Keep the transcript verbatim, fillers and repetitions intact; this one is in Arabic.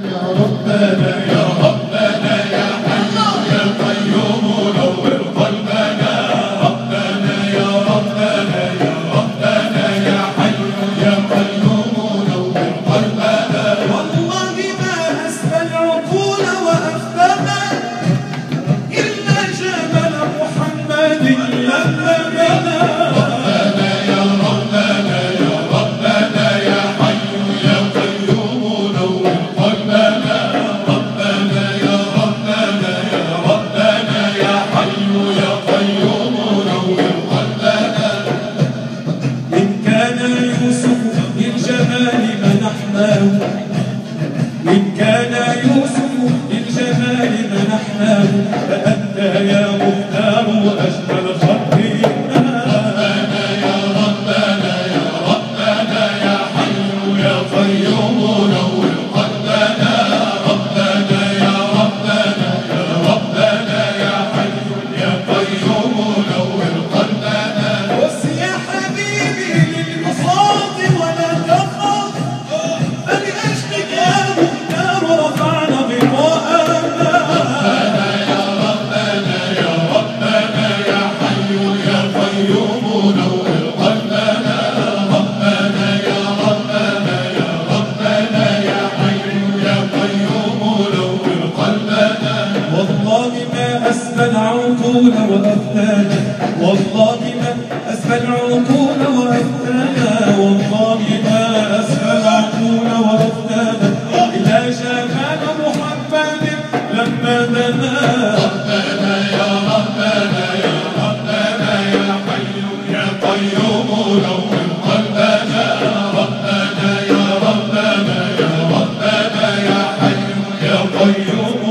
يا ربنا يا ربنا يا حي يا قيوم نور قلبنا. ربنا يا ربنا يا ربنا يا حي يا قيوم نور قلبنا. والله ما أسفى العقول وأفهمها إلا جمال محمد لما بنى. ربنا يا ربنا يا ربنا يا حي يا قيوم نور قلبنا. ربنا يا ربنا يا ربنا يا حي يا قيوم نور قلبنا. إن كان يوسف للجمال منحناه، إن كان يوسف للجمال منحناه، فأنت يا مختار أجمل خلق الله. ربنا يا ربنا يا ربنا يا حي يا قيوم نور قلبنا. ربنا يا ربنا يا ربنا يا حي يا قيوم نور قلبنا. بص يا حبيبي للبساط ولا تخف، فلأجلك يا مختار رفعنا غطاءنا. ربنا يا ربنا يا ربنا يا حي يا قيوم نور قلبنا. ربنا يا ربنا يا ربنا يا حي يا قيوم نور قلبنا. والله ما أسفى العقول وأفتانا، والله ما أسفى العقول وأفتانا، والله ما أسفى العقول وأفتانا إلى جمال محمد لما بنى. ربنا يا ربنا يا ربنا يا حي يا قيوم نور قلبنا. ربنا يا ربنا يا ربنا يا حي يا قيوم